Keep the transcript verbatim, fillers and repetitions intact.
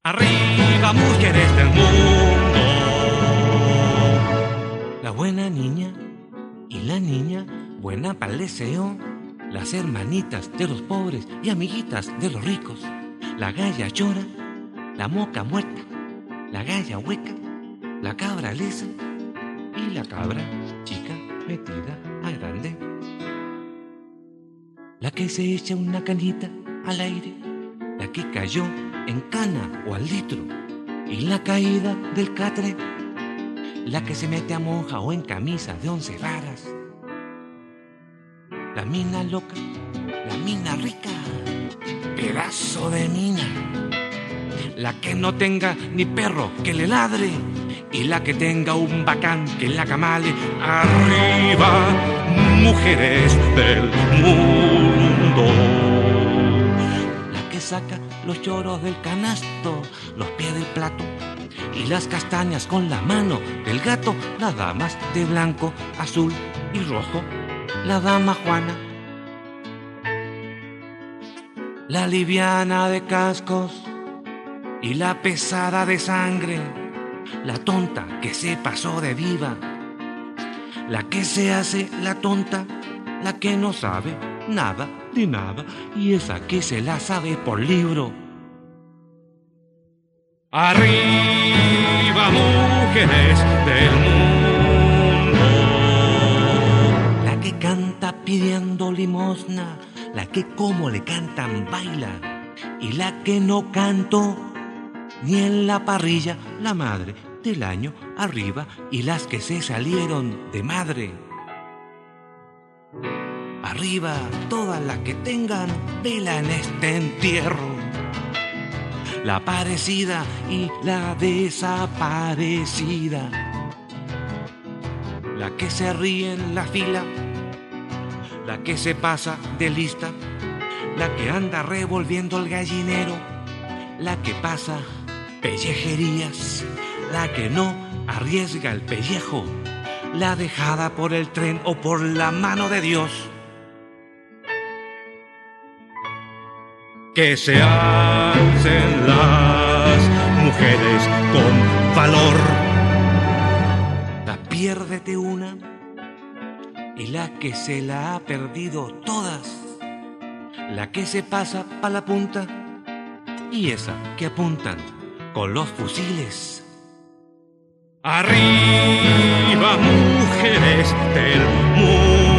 Arriba, mujeres del mundo. La buena niña y la niña buena pa'l deseo, las hermanitas de los pobres y amiguitas de los ricos, la galla llora, la moca muerta, la galla hueca, la cabra lisa y la cabra chica metida a grande. La que se echa una canita al aire, la que cayó en cana o al litro, y la caída del catre, la que se mete a monja o en camisa de once varas. La mina loca, la mina rica, pedazo de mina. La que no tenga ni perro que le ladre, y la que tenga un bacán que la camale. Arriba, mujeres del mundo. La que saca los choros del canasto, los pies del plato y las castañas con la mano del gato. Las damas de blanco, azul y rojo, la dama Juana. La liviana de cascos y la pesada de sangre, la tonta que se pasó de viva, la que se hace la tonta, la que no sabe nada de nada y esa que se la sabe por libro. Arriba, mujeres del mundo. La que canta pidiendo limosna, la que como le cantan baila, y la que no cantó ni en la parrilla, la madre del año arriba, y las que se salieron de madre. Arriba todas las que tengan vela en este entierro, la parecida y la desaparecida, la que se ríe en la fila, la que se pasa de lista, la que anda revolviendo el gallinero, la que pasa pellejerías, la que no arriesga el pellejo, la dejada por el tren o por la mano de Dios. Que se alcen las mujeres con valor. La piérdete una y la que se la ha perdido todas, la que se pasa pa' la punta y esa que apuntan con los fusiles. Arriba, mujeres del mundo.